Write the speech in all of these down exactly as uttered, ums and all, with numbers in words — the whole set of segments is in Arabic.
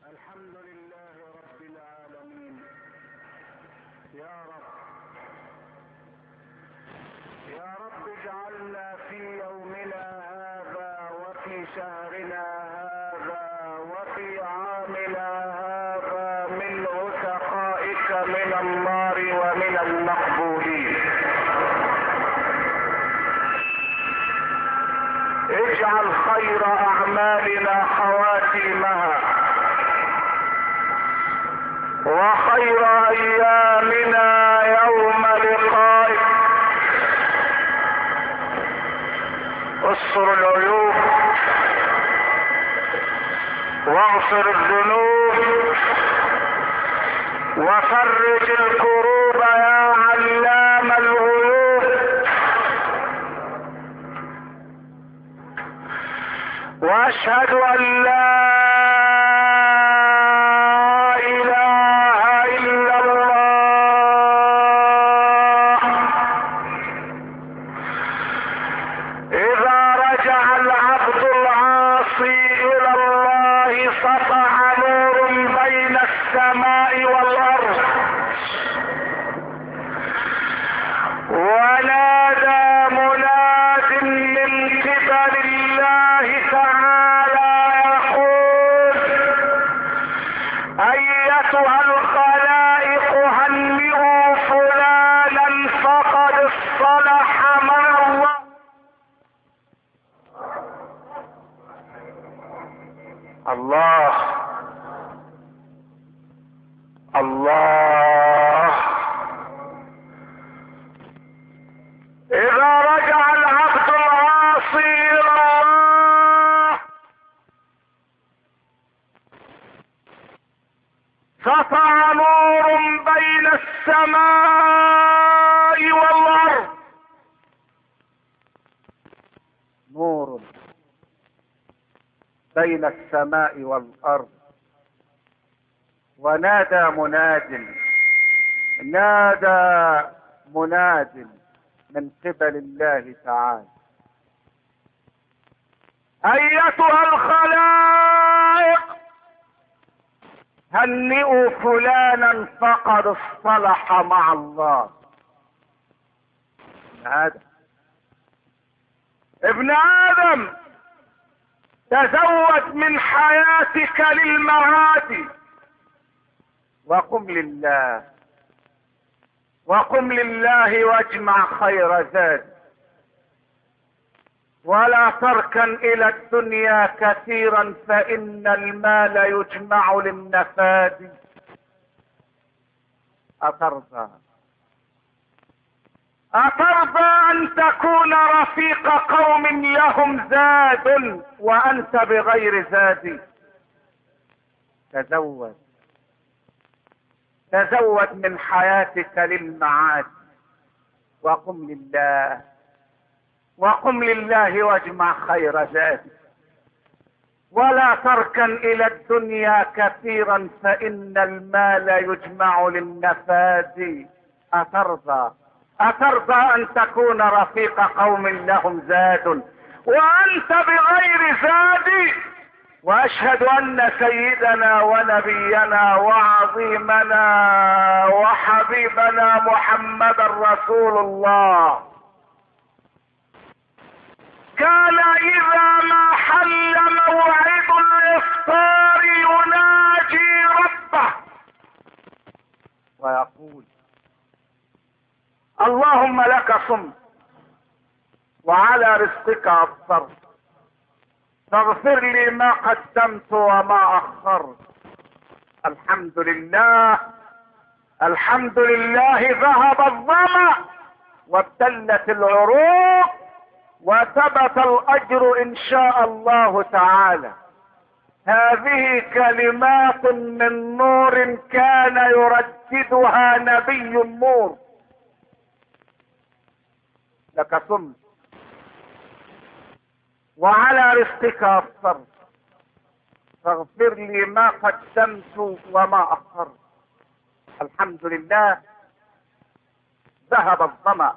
الحمد لله رب العالمين. يا رب يا رب اجعلنا في يومنا هذا وفي شهرنا هذا وفي عامنا هذا من عتقائك من النار ومن المقبولين. اجعل خير اعمالنا خواتيمها وخير ايامنا يوم لقائك. استر العيوب واغفر الذنوب وفرج الكروب يا علام الغيوب. واشهد ان لا الله الله. إذا رجع العبد العاصي إلى الله سطع نور بين السماء والأرض. نور بين السماء والأرض. ونادى مناد نادى مناد من قبل الله تعالى: أيتها الخلائق هنئوا فلانا فقد اصطلح مع الله. ابن آدم ابن آدم تزود من حياتك للمعاد وقم لله وقم لله واجمع خير زاد. ولا تركن الى الدنيا كثيرا فان المال يجمع للنفاد. أترضى أترضى أن تكون رفيق قوم لهم زاد وأنت بغير زاد؟ تزود تزود من حياتك للمعاد وقم لله وقم لله واجمع خير زاد. ولا تركن إلى الدنيا كثيرا فإن المال يجمع للنفاد. أترضى أترضى أن تكون رفيق قوم لهم زاد وأنت بغير زاد؟ وأشهد أن سيدنا ونبينا وعظيمنا وحبيبنا محمد رسول الله كان إذا ما حل موعد الإفطار يناجي ربه ويقول: اللهم لك صمت وعلى رزقك افطرت فاغفر لي ما قدمت وما اخرت. الحمد لله الحمد لله ذهب الظمأ وابتلت العروق وثبت الاجر ان شاء الله تعالى. هذه كلمات من نور كان يرددها نبي النور. لك صمت وعلى رزقك افطرت فاغفر لي ما قدمت وما اخرت. الحمد لله ذهب الظمأ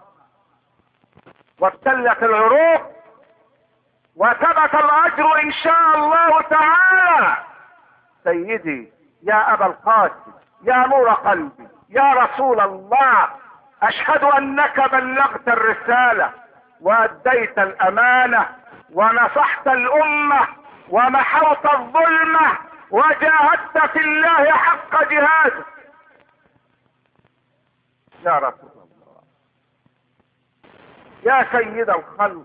وابتلت العروق وثبت الاجر ان شاء الله تعالى. سيدي يا ابا القاسم يا نور قلبي يا رسول الله، اشهد انك بلغت الرسالة واديت الامانة ونصحت الامة ومحوت الظلمة وجاهدت في الله حق جهاده. يا رسول الله يا سيد الخلق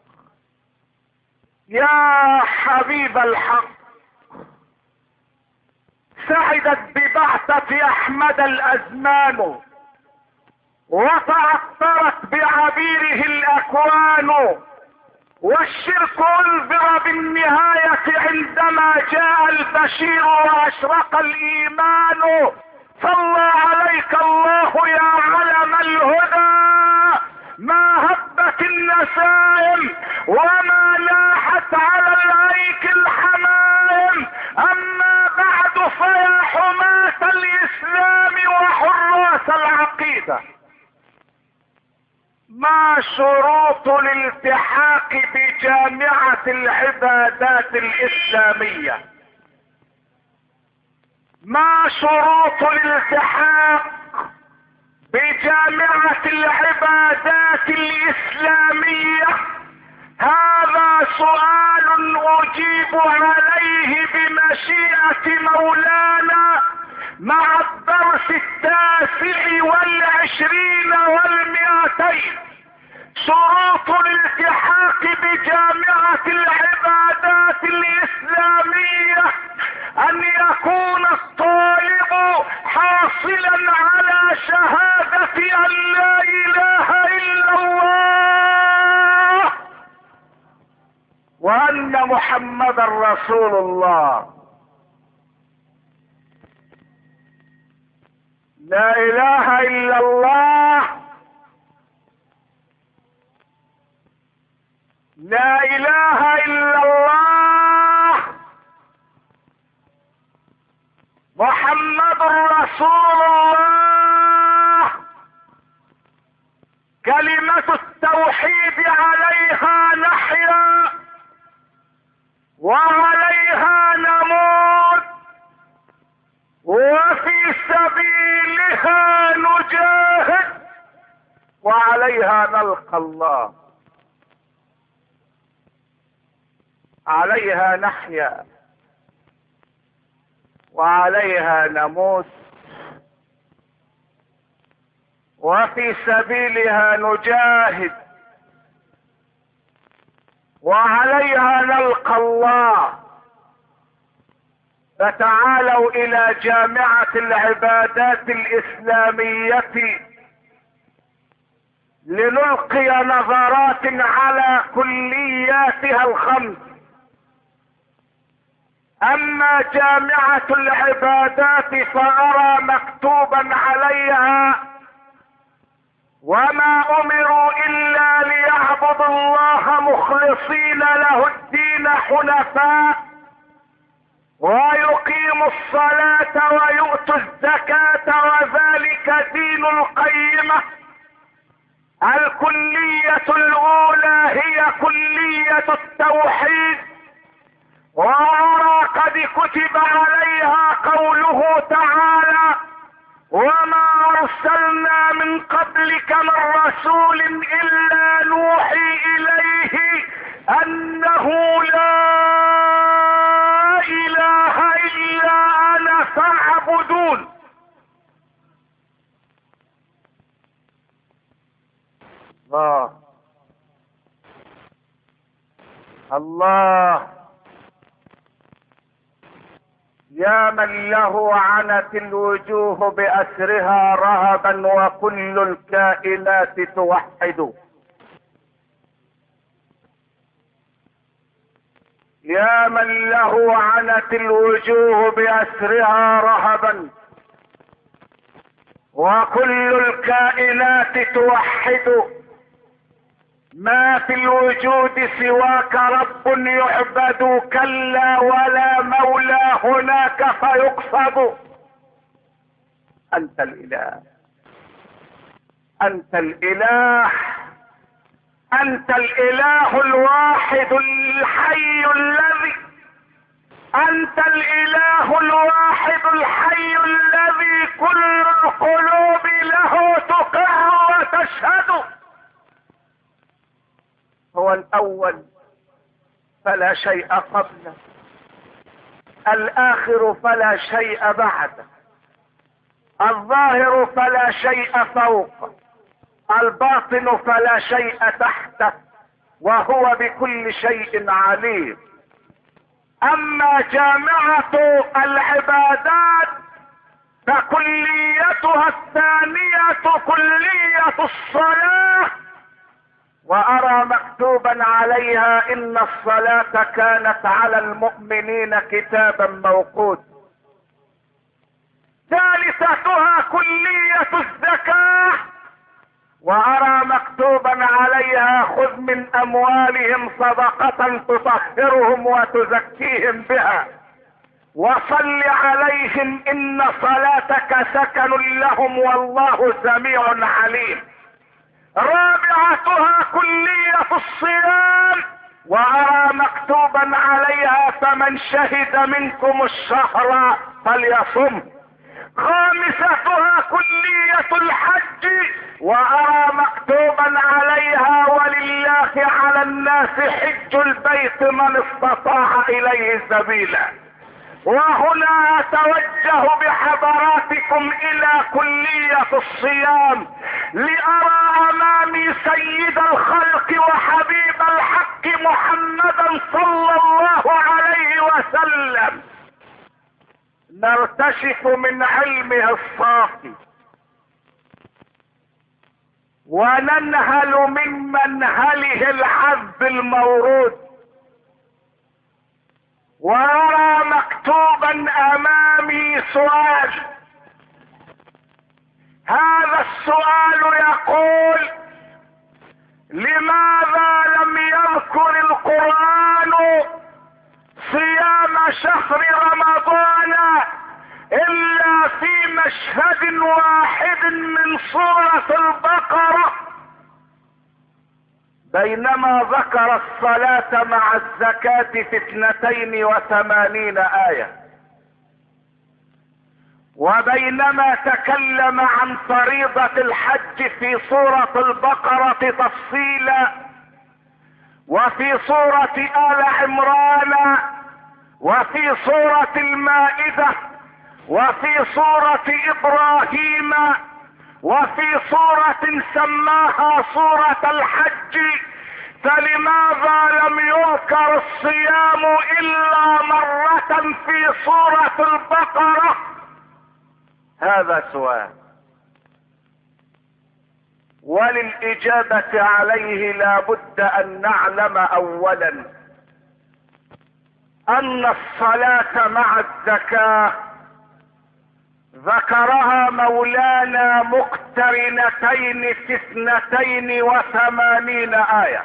يا حبيب الحق، سعدت ببعثة احمد الازمان وتعطرت بعبيره الاكوان، والشرك انذر بالنهاية عندما جاء البشير واشرق الايمان. صلى عليك الله يا علم الهدى، ما هبت النسائم وما لاحت على الايك الحمائم، اما بعد فيا حماة الاسلام وحراس العقيدة، ما شروط الالتحاق بجامعة العبادات الاسلامية؟ ما شروط الالتحاق بجامعة العبادات الاسلامية؟ هذا سؤال اجيب عليه بمشيئة مولانا مع الدرس التاسع والعشرين والمئتين. شروط الالتحاق بجامعة العبادات الاسلامية: ان يكون الطالب حاصلا على شهادة ان لا اله الا الله وان محمدا رسول الله. لا اله الا الله، لا اله الا الله، محمد رسول الله. كلمة التوحيد عليها نحيا وعليها نموت وفي سبيلها نجاهد وعليها نلقى الله. عليها نحيا وعليها نموت وفي سبيلها نجاهد وعليها نلقى الله. فتعالوا الى جامعة العبادات الاسلامية لنلقي نظرات على كلياتها الخمس. اما جامعة العبادات فارى مكتوبا عليها: وما امروا الا ليعبدوا الله مخلصين له الدين حنفاء ويقيموا الصلاة ويؤتوا الزكاة وذلك دين القيمة. الكلية الاولى هي كلية التوحيد، وأرى قد كتب عليها قوله تعالى: وما ارسلنا من قبلك من رسول الا نوحي اليه انه لا اله الا انا فاعبدون. الله الله، يا من له عنت الوجوه بأسرها رهبا وكل الكائنات توحد. يا من له عنت الوجوه بأسرها رهبا وكل الكائنات توحد. ما في الوجود سواك رب يعبد، كلا ولا مولى هناك فيقصد. انت الاله، انت الاله، انت الاله الواحد الحي الذي انت الاله الواحد الحي الذي كل القلوب له تقر وتشهد. هو الاول فلا شيء قبله، الاخر فلا شيء بعده، الظاهر فلا شيء فوقه، الباطن فلا شيء تحته، وهو بكل شيء عليم. اما جامعة العبادات فكليتها الثانية كلية الصلاة، وارى مكتوبا عليها ان الصلاة كانت على المؤمنين كتابا موقوتا. ثالثتها كلية الزكاة، وارى مكتوبا عليها خذ من اموالهم صدقة تطهرهم وتزكيهم بها وصل عليهم ان صلاتك سكن لهم والله سميع عليم. رابعتها كلية الصيام، وارى مكتوبا عليها فمن شهد منكم الشهر فليصم. خامستها كلية الحج، وارى مكتوبا عليها ولله على الناس حج البيت من استطاع اليه سبيلا. وهنا اتوجه بحضراتكم الى كلية الصيام لارى امامي سيد الخلق وحبيب الحق محمدا صلى الله عليه وسلم نرتشف من علمه الصافي وننهل من منهله العذب المورود. وارى مكتوبا امامي سؤال، هذا السؤال يقول: لماذا لم يذكر القرآن صيام شهر رمضان الا في مشهد واحد من سورة البقرة، بينما ذكر الصلاة مع الزكاة في اثنتين وثمانين آية، وبينما تكلم عن فريضة الحج في سورة البقرة تفصيلا، وفي سورة آل عمران، وفي سورة المائدة، وفي سورة إبراهيم، وفي سورة سماها سورة الحج، فلماذا لم يذكر الصيام إلا مرة في سورة البقرة؟ هذا سؤال، وللإجابة عليه لا بد أن نعلم أولا أن الصلاة مع الزكاة ذكرها مولانا مقترنتين في اثنتين وثمانين آية،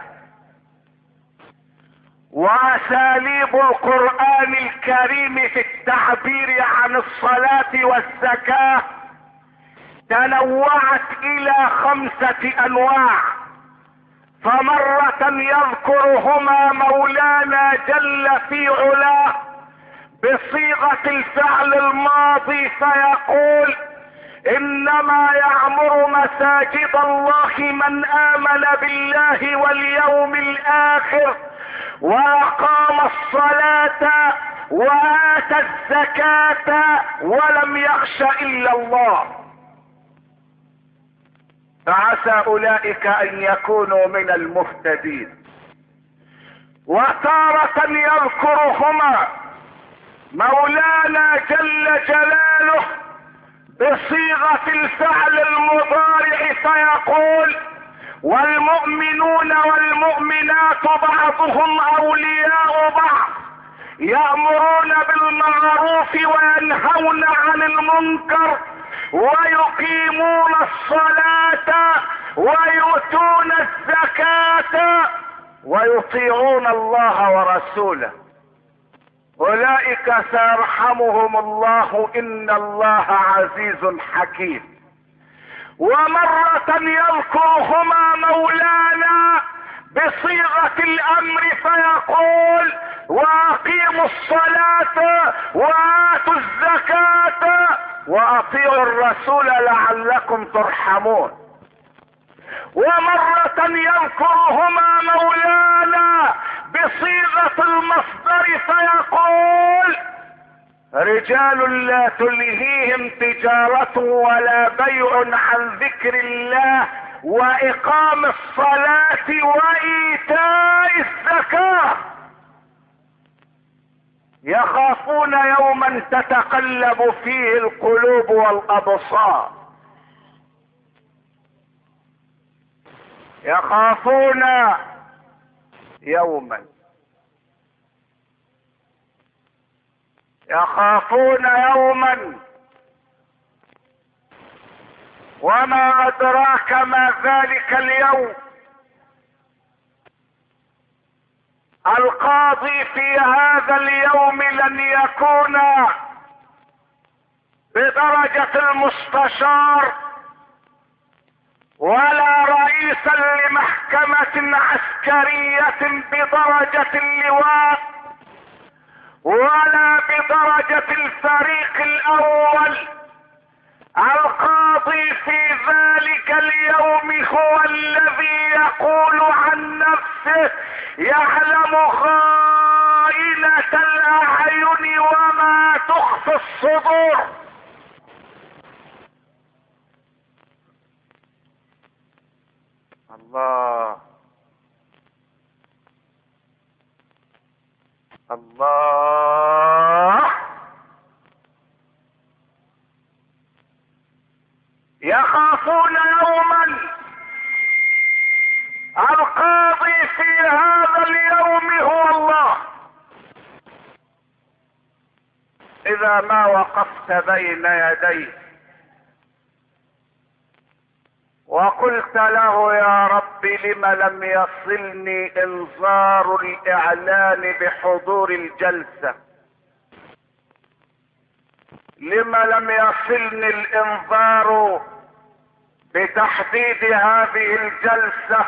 وأساليب القرآن الكريم في التعبير عن الصلاة والزكاة تنوعت إلى خمسة أنواع. فمرة يذكرهما مولانا جل في علاه بصيغة الفعل الماضي فيقول: انما يعمر مساجد الله من امن بالله واليوم الاخر واقام الصلاة واتى الزكاة ولم يخش الا الله. فعسى اولئك ان يكونوا من المهتدين. وتارة يذكرهما مولانا جل جلاله بصيغة الفعل المضارع فيقول: والمؤمنون والمؤمنات بعضهم اولياء بعض يأمرون بالمعروف وينهون عن المنكر ويقيمون الصلاة ويؤتون الزكاة ويطيعون الله ورسوله، اولئك سيرحمهم الله ان الله عزيز حكيم. ومرة يذكرهما مولانا بصيغة الامر فيقول: واقيموا الصلاة واتوا الزكاة واطيعوا الرسول لعلكم ترحمون. ومرة يذكرهما مولانا بصيغة المصدر فيقول رجال لا تلهيهم تجارة ولا بيع عن ذكر الله واقام الصلاة وايتاء الزكاة يخافون يوما تتقلب فيه القلوب والابصار. يخافون يوما يخافون يوما وما ادراك ما ذلك اليوم. القاضي في هذا اليوم لن يكون بدرجة المستشار ولا رئيسا لمحكمة عسكرية بدرجة اللواء ولا بدرجة الفريق الاول. القاضي في ذلك اليوم هو الذي يقول عن نفسه يعلم خائنة الاعين وما تخفي الصدور. الله الله. يخافون يوما. القاضي في هذا اليوم هو الله. اذا ما وقفت بين يديه وقلت له يا رب لم لم يصلني انذار الاعلان بحضور الجلسة، لم لم يصلني الانذار بتحديد هذه الجلسة،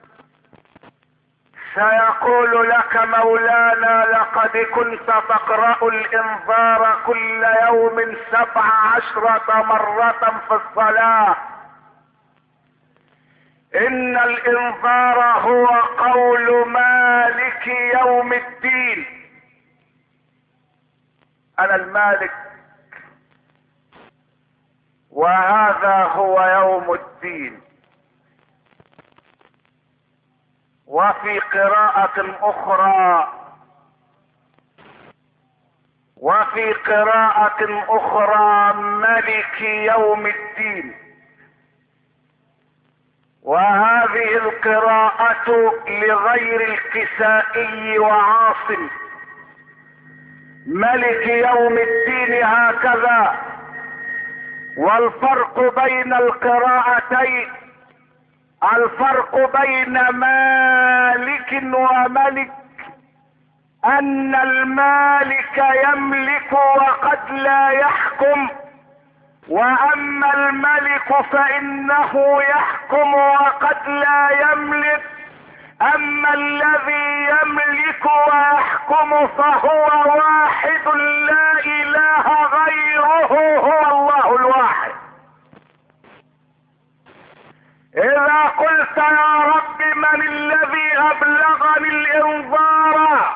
سيقول لك مولانا لقد كنت تقرأ الانذار كل يوم سبع عشرة مرة في الصلاة. ان الانذار هو قول مالك يوم الدين. انا المالك وهذا هو يوم الدين. وفي قراءة اخرى وفي قراءة اخرى ملك يوم الدين. وهذه القراءة لغير الكسائي وعاصم. ملك يوم الدين هكذا. والفرق بين القراءتين الفرق بين مالك وملك ان المالك يملك وقد لا يحكم، واما الملك فانه يحكم وقد لا يملك. اما الذي يملك ويحكم فهو واحد لا اله غيره هو الله الواحد. اذا قلت يا رب من الذي ابلغني الانذار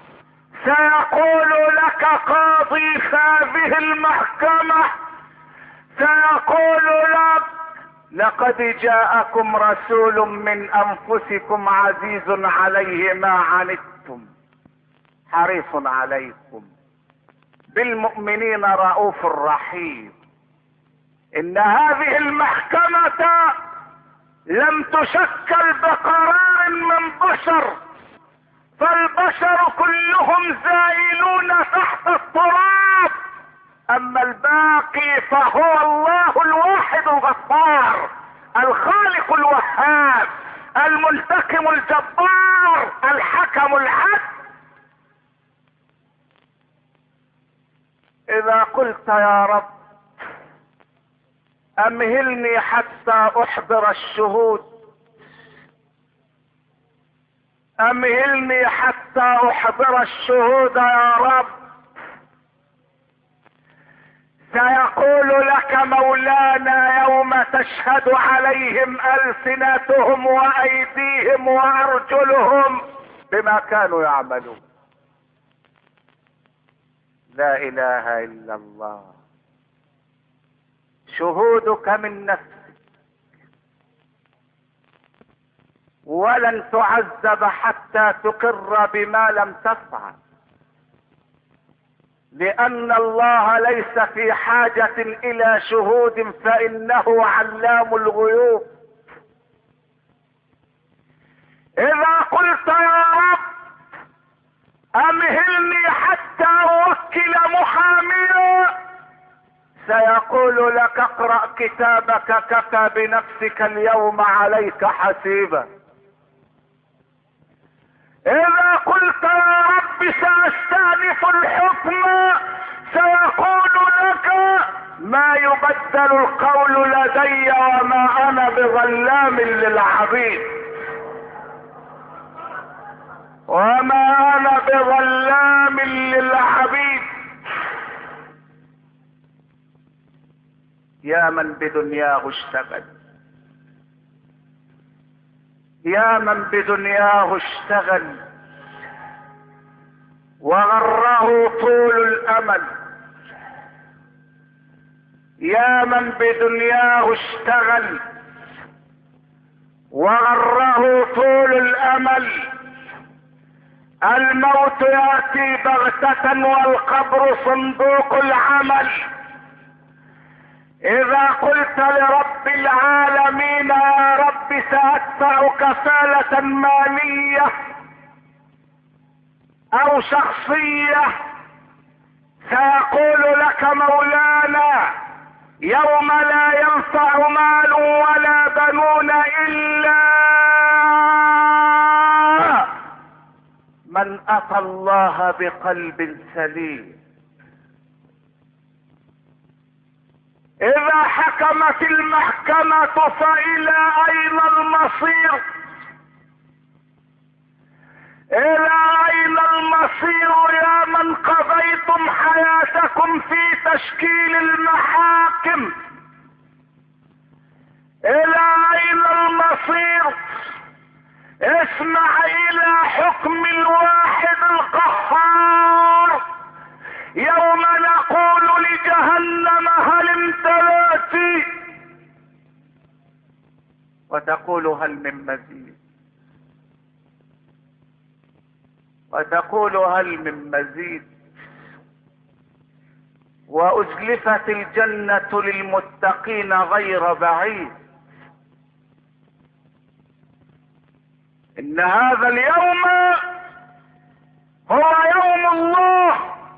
سيقول لك قاضي هذه المحكمة، سيقول لك لقد جاءكم رسول من انفسكم عزيز عليه ما عنتم حريص عليكم بالمؤمنين رؤوف رحيم. ان هذه المحكمة لم تشكل بقرار من بشر، فالبشر كلهم زائلون تحت التراب. اما الباقي فهو الله الواحد الغفار الخالق الوهاب المنتقم الجبار الحكم العدل. اذا قلت يا رب امهلني حتى احضر الشهود، امهلني حتى احضر الشهود يا رب. سيقول لك مولانا يوم تشهد عليهم ألسنتهم وأيديهم وأرجلهم بما كانوا يعملون. لا إله إلا الله. شهودك من نفسك، ولن تعذب حتى تقر بما لم تفعل، لأن الله ليس في حاجة إلى شهود، فإنه علام الغيوب. إذا قلت يا رب أمهلني حتى أوكل محاميا، سيقول لك اقرأ كتابك كفى بنفسك اليوم عليك حسيبا. إذا قلت يا رب سأستأنف الحكم، سيقول لك ما يبدل القول لدي وما أنا بظلام للعبيد، وما أنا بظلام للعبيد. يا من بدنياه اشتغل، يا من بدنياه اشتغل وغره طول الامل، يا من بدنياه اشتغل وغره طول الامل. الموت ياتي بغتة والقبر صندوق العمل. اذا قلت لرب العالمين يا رب سأدفع كفالة مالية او شخصية، سيقول لك مولانا يوم لا ينفع مال ولا بنون الا من اتى الله بقلب سليم. اذا حكمت المحكمة فالى اين المصير؟ الى اين المصير يا من قضيتم حياتكم في تشكيل المحاكم؟ الى اين المصير؟ اسمع الى حكم الواحد القهار. يوم نقول لجهنم هل امتلأت، وتقول هل من مزيد، وتقول هل من مزيد. وأزلفت الجنة للمتقين غير بعيد. إن هذا اليوم هو يوم الله،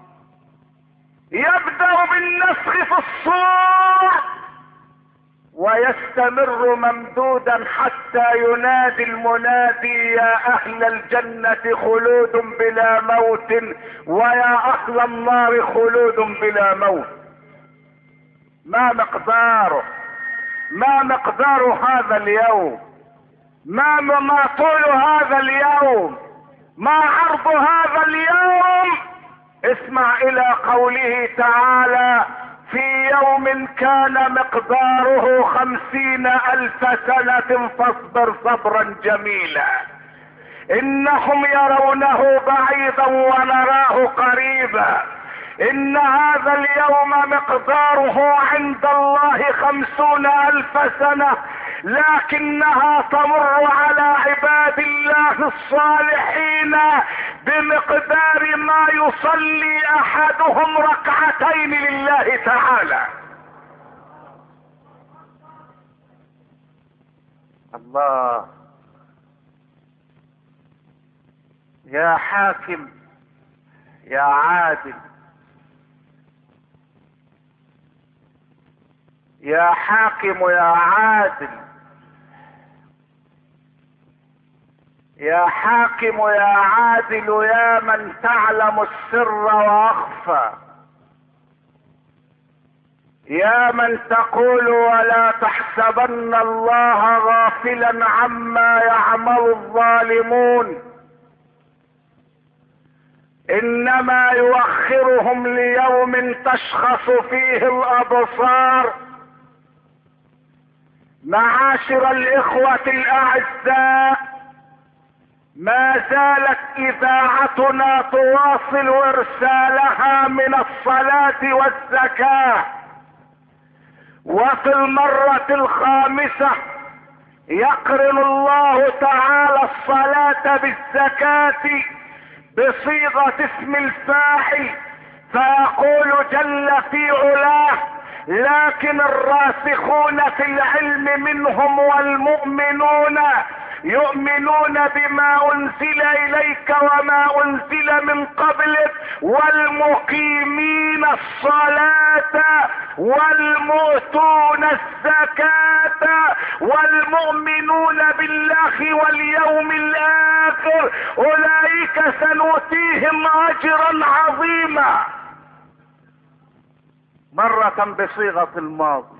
يبدأ بالنفخ في الصور ويستمر ممدودا حتى ينادي المنادي يا اهل الجنة خلود بلا موت ويا اهل النار خلود بلا موت. ما مقداره؟ ما مقدار هذا اليوم؟ ما ما طول هذا اليوم؟ ما عرض هذا اليوم؟ اسمع الى قوله تعالى في يوم كان مقداره خمسين الف سنة فاصبر صبرا جميلا. انهم يرونه بعيدا ونراه قريبا. ان هذا اليوم مقداره عند الله خمسون الف سنة، لكنها تمر على عباد الله الصالحين بمقدار ما يصلي احدهم ركعتين لله تعالى. الله. يا حاكم يا عادل، يا حاكم يا عادل، يا حاكم يا عادل، يا من تعلم السر واخفى، يا من تقول ولا تحسبن الله غافلا عما يعمل الظالمون انما يؤخرهم ليوم تشخص فيه الابصار. معاشر الاخوة الاعزاء، ما زالت اذاعتنا تواصل ارسالها من الصلاة والزكاة، وفي المرة الخامسة يقرن الله تعالى الصلاة بالزكاة بصيغة اسم الفاعل، فيقول جل في علاه: لكن الراسخون في العلم منهم والمؤمنون يؤمنون بما انزل اليك وما انزل من قبلك والمقيمين الصلاة والمؤتون الزكاة والمؤمنون بالله واليوم الاخر اولئك سنؤتيهم اجرا عظيما. مرة بصيغة الماضي،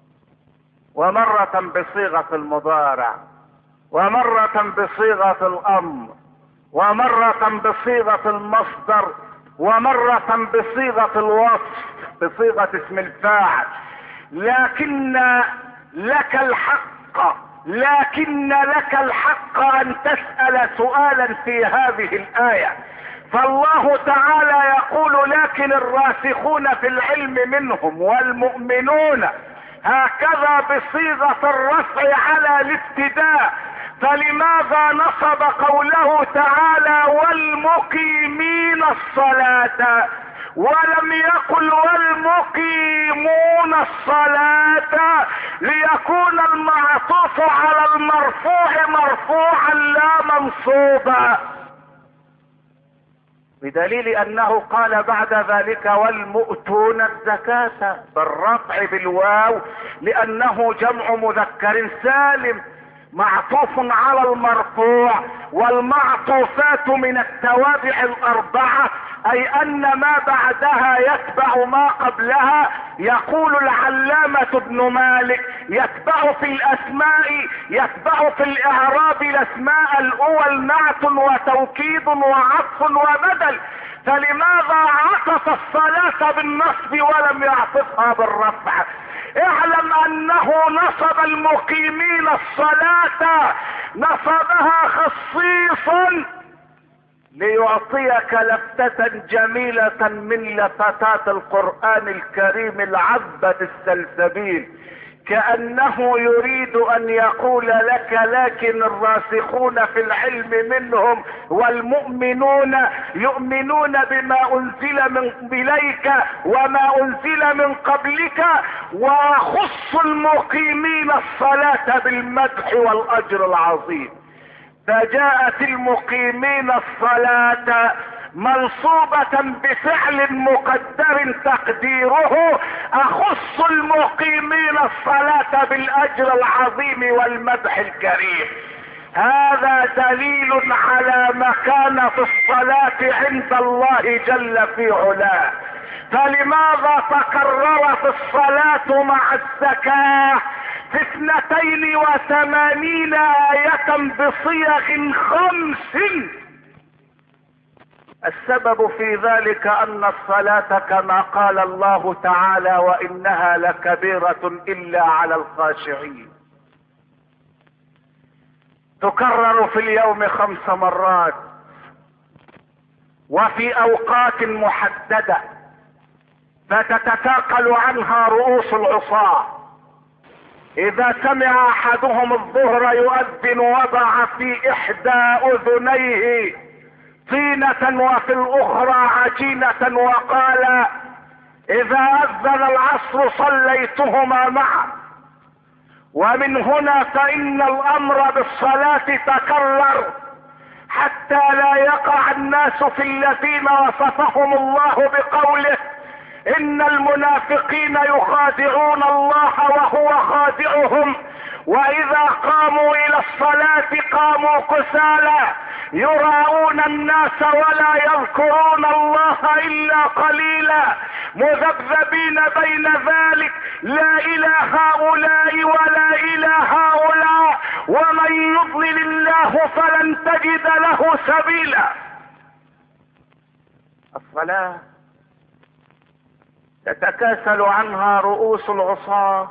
ومرة بصيغة المضارع، ومرة بصيغة الامر، ومرة بصيغة المصدر، ومرة بصيغة الوصف بصيغة اسم الفاعل. لكن لك الحق لكن لك الحق ان تسأل سؤالا في هذه الآية. فالله تعالى يقول: لكن الراسخون في العلم منهم والمؤمنون، هكذا بصيغة الرفع على الابتداء، فلماذا نصب قوله تعالى والمقيمين الصلاة ولم يقل والمقيمون الصلاة ليكون المعطوف على المرفوع مرفوعا لا منصوبا؟ بدليل انه قال بعد ذلك والمؤتون الزكاة بالرفع بالواو، لانه جمع مذكر سالم معطوف على المرفوع، والمعطوفات من التوابع الاربعة، اي ان ما بعدها يتبع ما قبلها. يقول العلامة ابن مالك: يتبع في الاسماء يتبع في الاعراب الاسماء الاول نعت وتوكيد وعطف وبدل، فلماذا عطف الصلاة بالنصب ولم يعطفها بالرفع؟ اعلم انه نصب المقيمين الصلاة نصبها خصيصا ليعطيك لفتة جميلة من لفتات القرآن الكريم العذبة السلسبيل، كأنه يريد ان يقول لك: لكن الراسخون في العلم منهم والمؤمنون يؤمنون بما انزل من اليك وما انزل من قبلك، وخص المقيمين الصلاة بالمدح والاجر العظيم. فجاءت المقيمين الصلاة منصوبة بفعل مقدر تقديره: اخص المقيمين الصلاة بالاجر العظيم والمدح الكريم. هذا دليل على مكانة الصلاة عند الله جل في علاه. فلماذا تكررت الصلاة مع الزكاة في اثنتين وثمانين آية بصيغ خمس؟ السبب في ذلك ان الصلاة كما قال الله تعالى: وانها لكبيرة الا على الخاشعين. تكرر في اليوم خمس مرات وفي اوقات محددة، فتتثاقل عنها رؤوس العصاة. اذا سمع احدهم الظهر يؤذن وضع في احدى اذنيه طينة وفي الاخرى عجينة وقال: اذا اذن العصر صليتهما معا. ومن هنا فان الامر بالصلاة تكرر حتى لا يقع الناس في الذين وصفهم الله بقوله: ان المنافقين يخادعون الله وهو خادعهم واذا قاموا الى الصلاة قاموا كسالى يراءون الناس ولا يذكرون الله الا قليلا مذبذبين بين ذلك لا الى هؤلاء ولا الى هؤلاء ومن يضلل الله فلن تجد له سبيلا. الصلاة تتكاسل عنها رؤوس العصاة.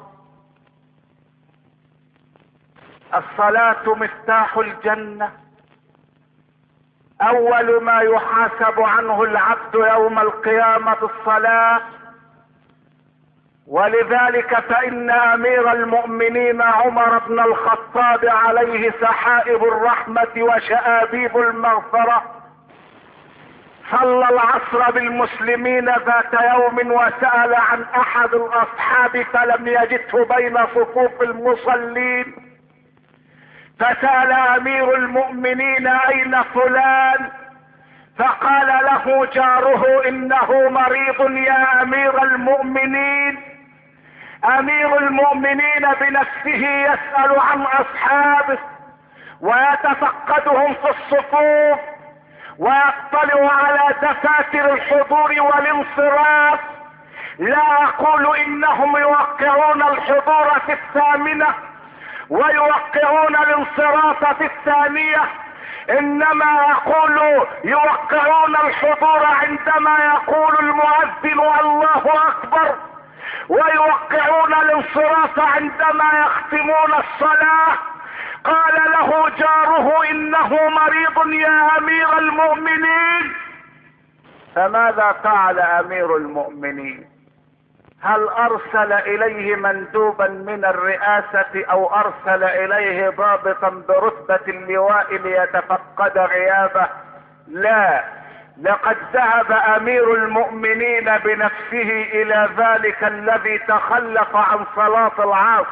الصلاة مفتاح الجنة، اول ما يحاسب عنه العبد يوم القيامة الصلاة. ولذلك فإن أمير المؤمنين عمر بن الخطاب عليه سحائب الرحمة وشآبيب المغفرة صلى العصر بالمسلمين ذات يوم، وسأل عن أحد الأصحاب فلم يجده بين صفوف المصلين، فسأل أمير المؤمنين أين فلان؟ فقال له جاره إنه مريض يا أمير المؤمنين. أمير المؤمنين بنفسه يسأل عن أصحابه ويتفقدهم في الصفوف ويطلع على دفاتر الحضور والانصراف. لا أقول إنهم يوقعون الحضور في الثامنة ويوقعون الانصراف في الثانية، انما يقول يوقعون الحضور عندما يقول المؤذن الله اكبر، ويوقعون الانصراف عندما يختمون الصلاة. قال له جاره انه مريض يا امير المؤمنين. فماذا فعل امير المؤمنين؟ هل ارسل اليه مندوبا من الرئاسة او ارسل اليه ضابطا برتبة اللواء ليتفقد غيابه؟ لا، لقد ذهب امير المؤمنين بنفسه الى ذلك الذي تخلف عن صلاة العصر،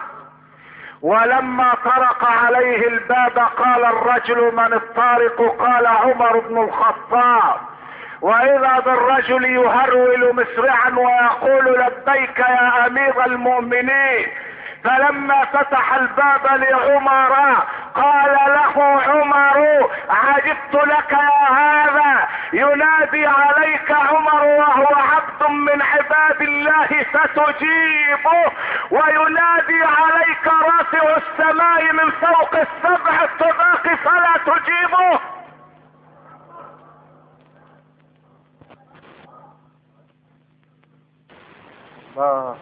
ولما طرق عليه الباب قال الرجل من الطارق؟ قال عمر بن الخطاب. واذا بالرجل يهرول مسرعا ويقول لبيك يا امير المؤمنين. فلما فتح الباب لعمر قال له عمر عجبت لك يا هذا، ينادي عليك عمر وهو عبد من عباد الله فتجيبه، وينادي عليك رافع السماء من فوق السبع الطباق فلا تجيبه. الله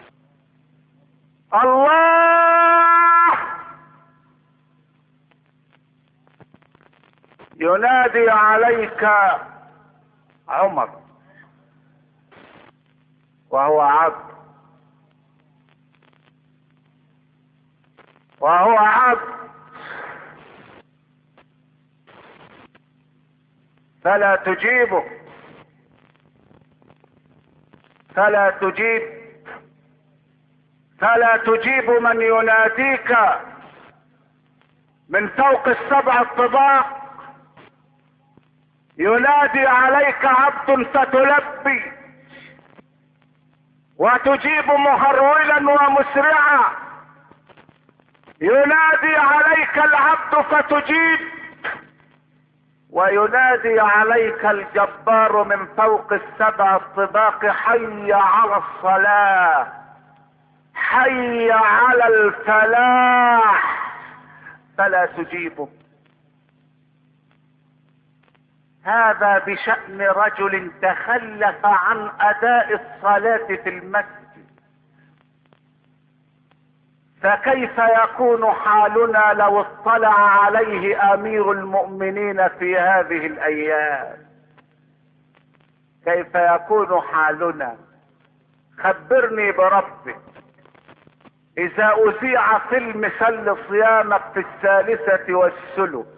الله ينادي عليك عمر وهو عبد وهو عبد فلا تجيبه، فلا تجيب فلا تجيب من يناديك من فوق السبع الطباق. ينادي عليك عبد فتلبي وتجيب مهرولا ومسرعا، ينادي عليك العبد فتجيب، وينادي عليك الجبار من فوق السبع الطباق حي على الصلاة، حي على الفلاح، فلا تجيبه. هذا بشأن رجل تخلف عن اداء الصلاة في المسجد. فكيف يكون حالنا لو اطلع عليه امير المؤمنين في هذه الايام؟ كيف يكون حالنا؟ خبرني بربك. اذا اذيع فيلم سل صيامك في الثالثة والثلث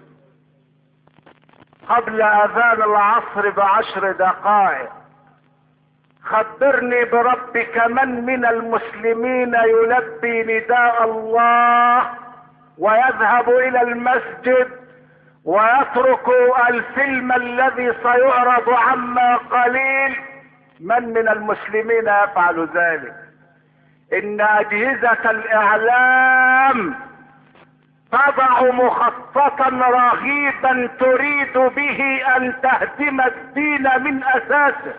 قبل اذان العصر بعشر دقائق، خبرني بربك من من المسلمين يلبي نداء الله ويذهب الى المسجد ويترك الفيلم الذي سيعرض عما قليل؟ من من المسلمين يفعل ذلك؟ ان اجهزة الاعلام تضع مخططا رهيبا تريد به ان تهدم الدين من اساسه.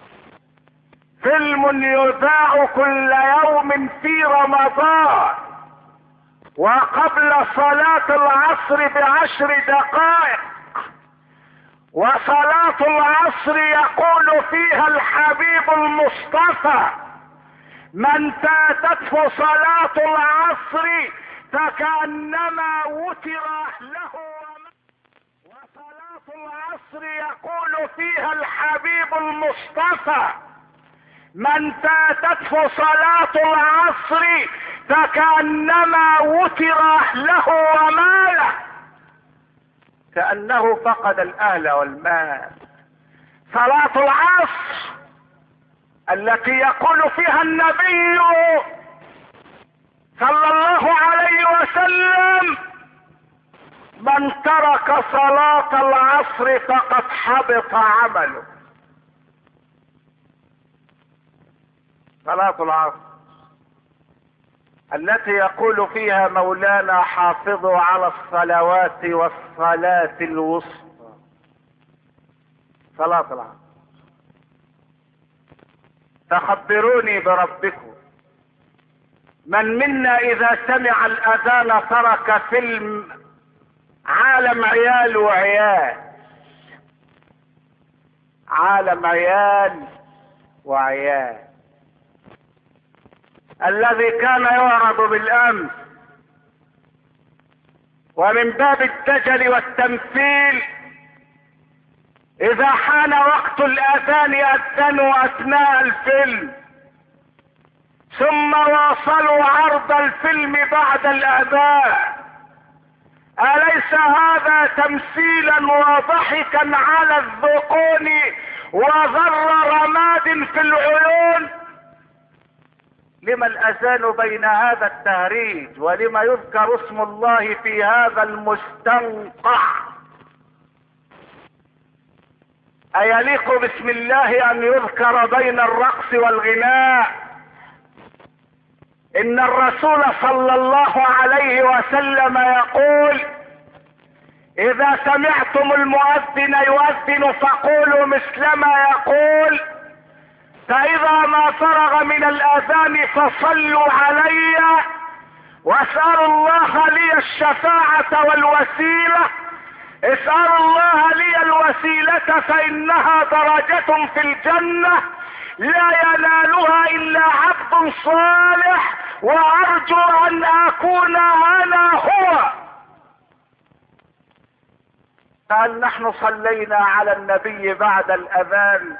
فيلم يذاع كل يوم في رمضان وقبل صلاة العصر بعشر دقائق، وصلاة العصر يقول فيها الحبيب المصطفى: من فاتته صلاة العصر فكأنما وتر أهله. وصلاة العصر يقول فيها الحبيب المصطفى: من فاتته صلاة العصر فكأنما وتر أهله وماله، كأنه فقد الأهل والمال. صلاة العصر التي يقول فيها النبي صلى الله عليه وسلم: من ترك صلاة العصر فقد حبط عمله. صلاة العصر التي يقول فيها مولانا: حافظوا على الصلوات والصلاة الوسطى. صلاة العصر. فخبروني بربكم، من منا اذا سمع الاذان ترك فيلم عالم عيال وعيال، عالم عيال وعيال الذي كان يعرض بالامس، ومن باب الدجل والتمثيل اذا حان وقت الاذان اذنوا اثناء الفيلم، ثم واصلوا عرض الفيلم بعد الاذان. اليس هذا تمثيلا وضحكا على الذقون وغر رماد في العيون؟ لما الاذان بين هذا التهريج؟ ولما يذكر اسم الله في هذا المستنقع؟ ايليق باسم الله ان يذكر بين الرقص والغناء؟ ان الرسول صلى الله عليه وسلم يقول: اذا سمعتم المؤذن يؤذن فقولوا مثل ما يقول، فاذا ما فرغ من الاذان فصلوا علي واسألوا الله لي الشفاعة والوسيلة. اسألوا الله لي الوسيلة فانها درجة في الجنة لا ينالها الا عبد صالح، وارجو ان اكون انا هو. فهل نحن صلينا على النبي بعد الاذان؟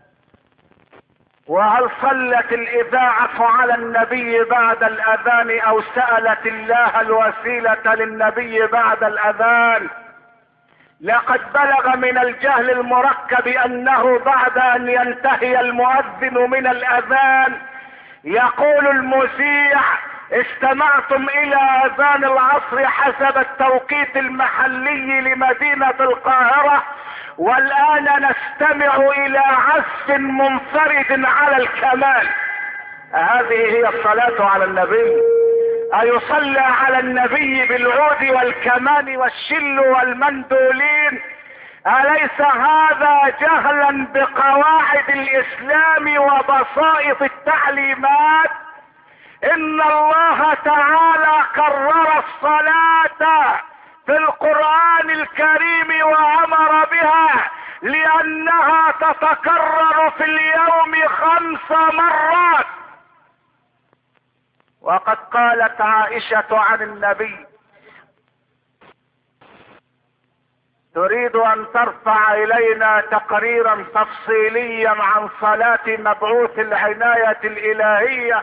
وهل صلت الاذاعة على النبي بعد الاذان او سألت الله الوسيلة للنبي بعد الاذان؟ لقد بلغ من الجهل المركب انه بعد ان ينتهي المؤذن من الاذان يقول المذيع: استمعتم الى اذان العصر حسب التوقيت المحلي لمدينة القاهرة، والان نستمع الى عزف منفرد على الكمال. هذه هي الصلاة على النبي؟ ايصلى على النبي بالعود والكمان والشل والمندولين؟ اليس هذا جهلا بقواعد الاسلام وبسائط التعليمات؟ ان الله تعالى كرر الصلاة في القرآن الكريم وامر بها لانها تتكرر في اليوم خمس مرات. وقد قالت عائشة عن النبي: تريد ان ترفع الينا تقريرا تفصيليا عن صلاة مبعوث العناية الالهية،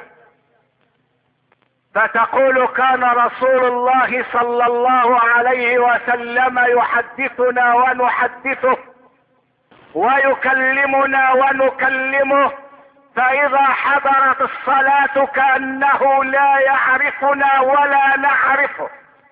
فتقول: كان رسول الله صلى الله عليه وسلم يحدثنا ونحدثه ويكلمنا ونكلمه، فاذا حضرت الصلاة كأنه لا يعرفنا ولا نعرفه.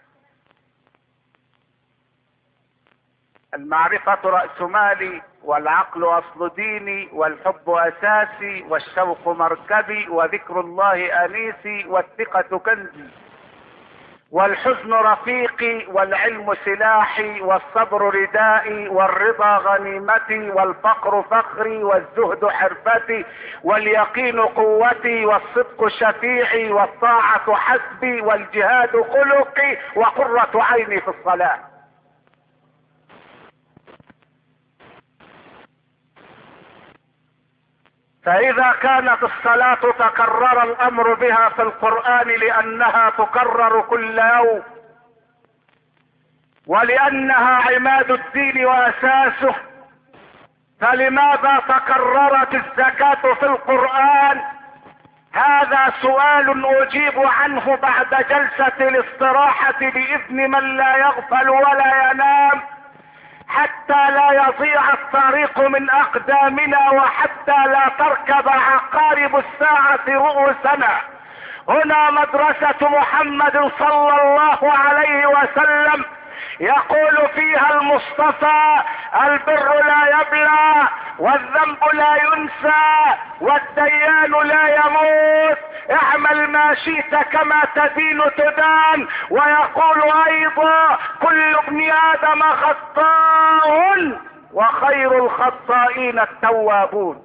المعرفة رأس مالي، والعقل اصل ديني، والحب اساسي، والشوق مركبي، وذكر الله انيسي، والثقة كنزي، والحزن رفيقي، والعلم سلاحي، والصبر ردائي، والرضا غنيمتي، والفقر فخري، والزهد حرفتي، واليقين قوتي، والصدق شفيعي، والطاعة حسبي، والجهاد خلقي، وقرة عيني في الصلاة. فإذا كانت الصلاة تكرر الأمر بها في القرآن لأنها تكرر كل يوم ولأنها عماد الدين وأساسه، فلماذا تكررت الزكاة في القرآن؟ هذا سؤال أجيب عنه بعد جلسة الاستراحة بإذن من لا يغفل ولا ينام، حتى لا يضيع الطريق من أقدامنا وحتى لا تركب عقارب الساعة رؤوسنا. هنا مدرسة محمد صلى الله عليه وسلم يقول فيها المصطفى: البر لا يبلى والذنب لا ينسى والديان لا يموت، اعمل ما شئت كما تدين تدان. ويقول ايضا: كل ابن ادم خطاء وخير الخطائين التوابون.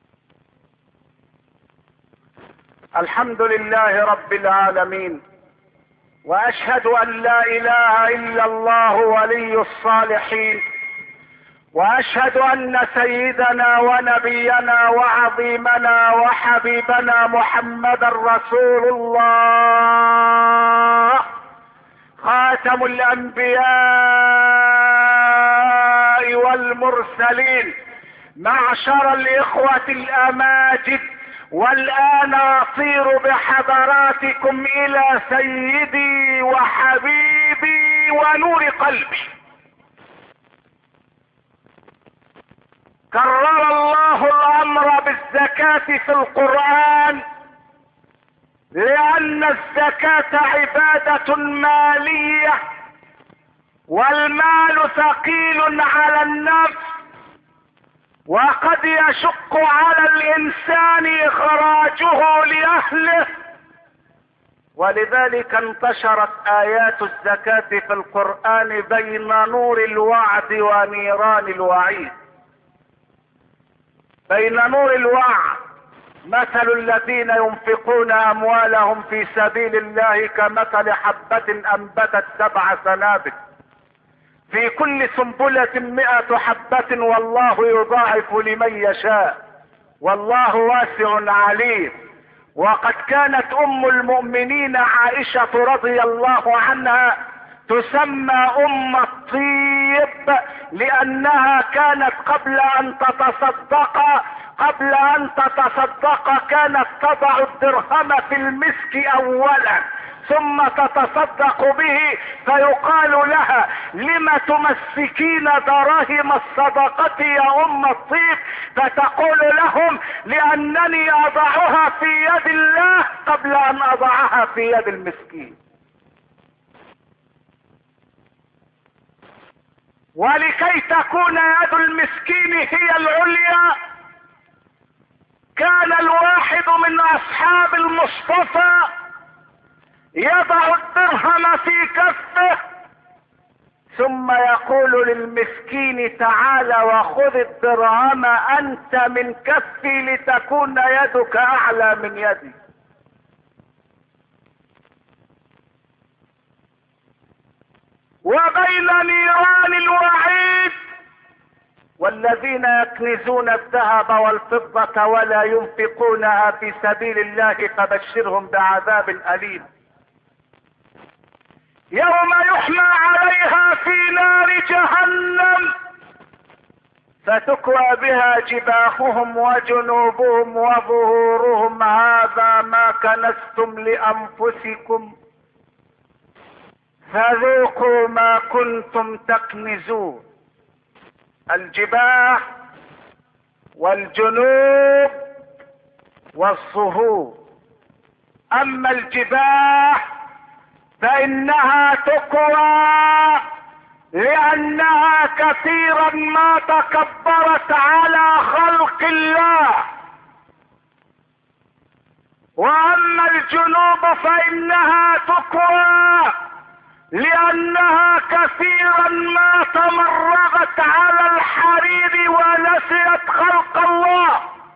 الحمد لله رب العالمين، واشهد ان لا اله الا الله ولي الصالحين، واشهد ان سيدنا ونبينا وعظيمنا وحبيبنا محمدا رسول الله، خاتم الانبياء والمرسلين. معشر الاخوة الاماجد، والآن أطير بحضراتكم إلى سيدي وحبيبي ونور قلبي. كرر الله الأمر بالزكاة في القرآن لأن الزكاة عبادة مالية، والمال ثقيل على النفس، وقد يشق على الانسان اخراجه لاهله، ولذلك انتشرت ايات الزكاة في القرآن بين نور الوعد ونيران الوعيد. بين نور الوعد: مثل الذين ينفقون اموالهم في سبيل الله كمثل حبة انبتت سبع سنابل في كل سنبلة مئة حبة والله يضاعف لمن يشاء والله واسع عليم. وقد كانت ام المؤمنين عائشة رضي الله عنها تسمى ام الطيب لانها كانت قبل ان تتصدق قبل ان تتصدق كانت تضع الدرهم في المسك اولا ثم تتصدق به، فيقال لها: لم تمسكين دراهم الصدقة يا ام الطيب؟ فتقول لهم: لانني اضعها في يد الله قبل ان اضعها في يد المسكين. ولكي تكون يد المسكين هي العليا، كان الواحد من اصحاب المصطفى يضع الدرهم في كفه ثم يقول للمسكين: تعال وخذ الدرهم انت من كفي لتكون يدك اعلى من يدي. وبين نيران الوعيد: والذين يكنزون الذهب والفضة ولا ينفقونها في سبيل الله فبشرهم بعذاب أليم يوم يحمى عليها في نار جهنم فتكوى بها جباههم وجنوبهم وظهورهم هذا ما كنزتم لأنفسكم فذوقوا ما كنتم تكنزون. الجباه والجنوب والظهور. اما الجباه فانها تكوى لانها كثيرا ما تكبرت على خلق الله، واما الجنوب فانها تكوى لانها كثيرا ما تمرغت على الحرير ونسيت خلق الله،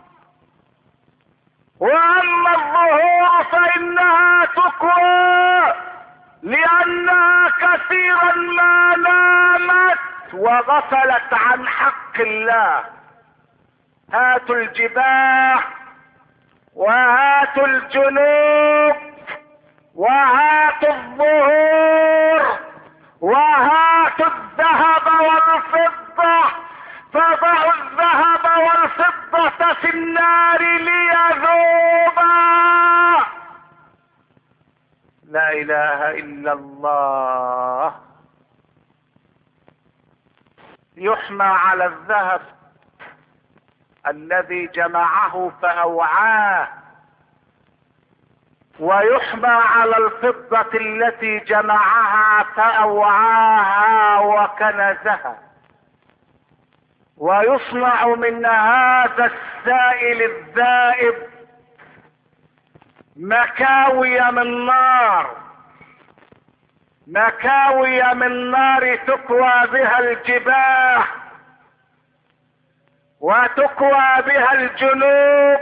واما الظهور فانها تكوى لانها كثيرا ما نامت وغفلت عن حق الله. هاتوا الجباه وهاتوا الجنوب وهاتوا الظهور وهاتوا الذهب والفضة، فضعوا الذهب والفضة في النار ليذوبا. لا اله الا الله. يحمى على الذهب الذي جمعه فأوعاه، ويحمى على الفضة التي جمعها فأوعاها وكنزها، ويصنع من هذا السائل الذائب مكاوي من نار، مكاوي من نار تكوى بها الجباه وتكوى بها الجنوب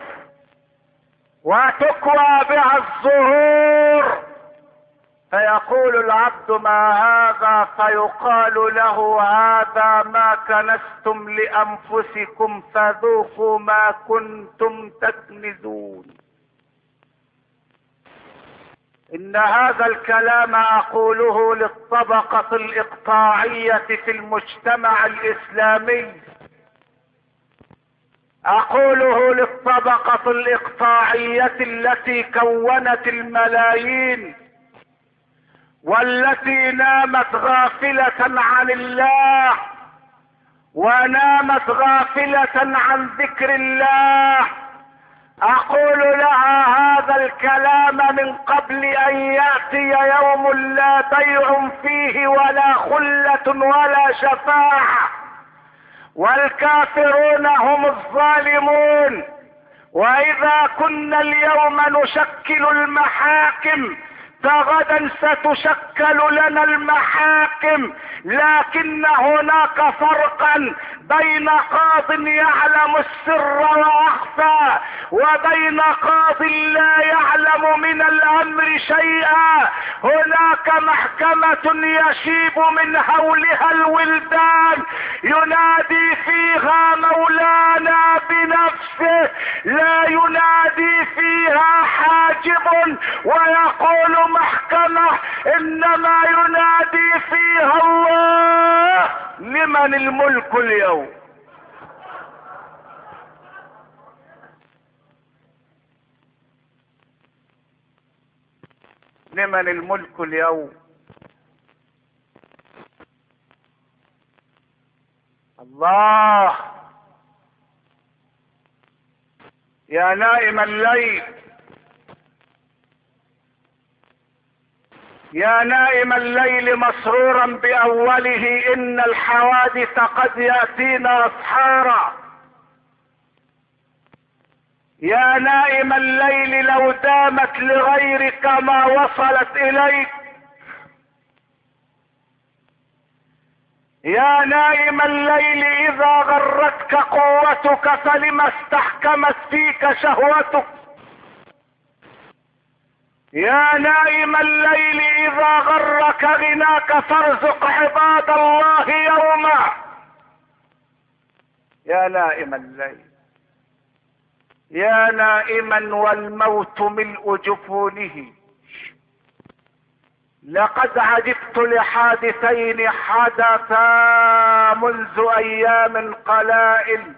وتكوى بها الظهور. فيقول العبد ما هذا؟ فيقال له هذا ما كنزتم لأنفسكم فذوقوا ما كنتم تكنزون. إن هذا الكلام أقوله للطبقة الإقطاعية في المجتمع الإسلامي، أقوله للطبقة الإقطاعية التي كونت الملايين والتي نامت غافلة عن الله ونامت غافلة عن ذكر الله. أقول لها هذا الكلام من قبل أن يأتي يوم لا بيع فيه ولا خلة ولا شفاعة، والكافرون هم الظالمون. وإذا كنا اليوم نشكل المحاكم فغدا ستشكل لنا المحاكم، لكن هناك فرقا بين قاض يعلم السر واخفى وبين قاض لا يعلم من الامر شيئا. هناك محكمة يشيب من هولها الولدان ينادي فيها مولانا بنفسه، لا ينادي فيها حاجب ويقول محكمة، انما ينادي فيها الله. لمن الملك اليوم؟ لمن الملك اليوم؟ الله. يا نائم الليل، يا نائم الليل مسرورا بأوله، إن الحوادث قد يأتينا أسحارا. يا نائم الليل لو دامت لغيرك ما وصلت إليك. يا نائم الليل إذا غرتك قوتك فلما استحكمت فيك شهوتك. يا نائم الليل إذا غرك غناك فارزق عباد الله يوما. يا نائم الليل، يا نائما والموت ملء جفونه. لقد عجبت لحادثين حدثا منذ أيام قلائل.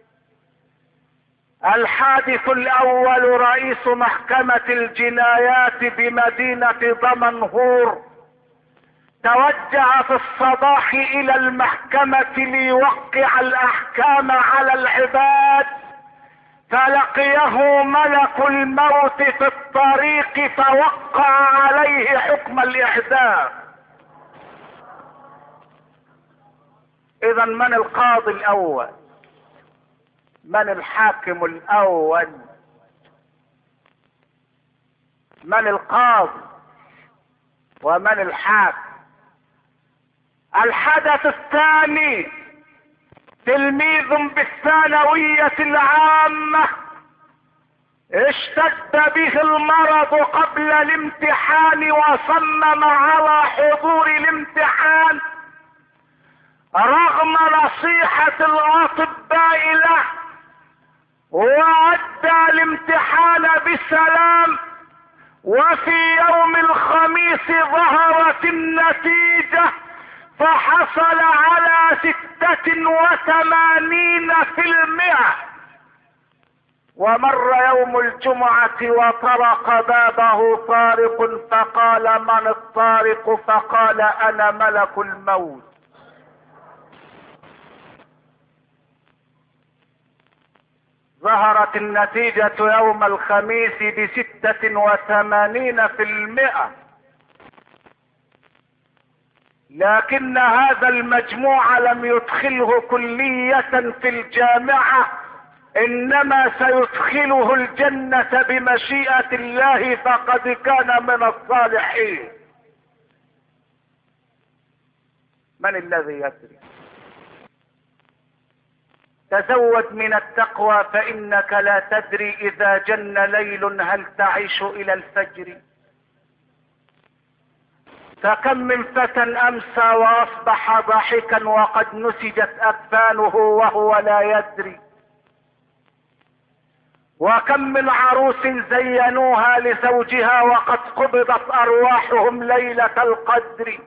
الحادث الأول رئيس محكمة الجنايات بمدينة دمنهور توجه في الصباح إلى المحكمة ليوقع الأحكام على العباد، فلقيه ملك الموت في الطريق فوقع عليه حكم الإعدام. إذا من القاضي الأول؟ من الحاكم الأول؟ من القاضي ومن الحاكم؟ الحدث الثاني تلميذ بالثانوية العامة اشتد به المرض قبل الامتحان وصمم على حضور الامتحان رغم نصيحة الأطباء له وعدى الامتحان بسلام، وفي يوم الخميس ظهرت النتيجة فحصل على ستة وثمانين في المئة. ومر يوم الجمعة وطرق بابه طارق فقال: من الطارق؟ فقال: انا ملك الموت. ظهرت النتيجة يوم الخميس بستة وثمانين في المئة، لكن هذا المجموع لم يدخله كلية في الجامعة، انما سيدخله الجنة بمشيئة الله، فقد كان من الصالحين. من الذي يدري؟ تزود من التقوى فإنك لا تدري إذا جن ليل هل تعيش إلى الفجر. فكم من فتى أمسى وأصبح ضاحكا وقد نسجت أكفانه وهو لا يدري. وكم من عروس زينوها لزوجها وقد قبضت أرواحهم ليلة القدر.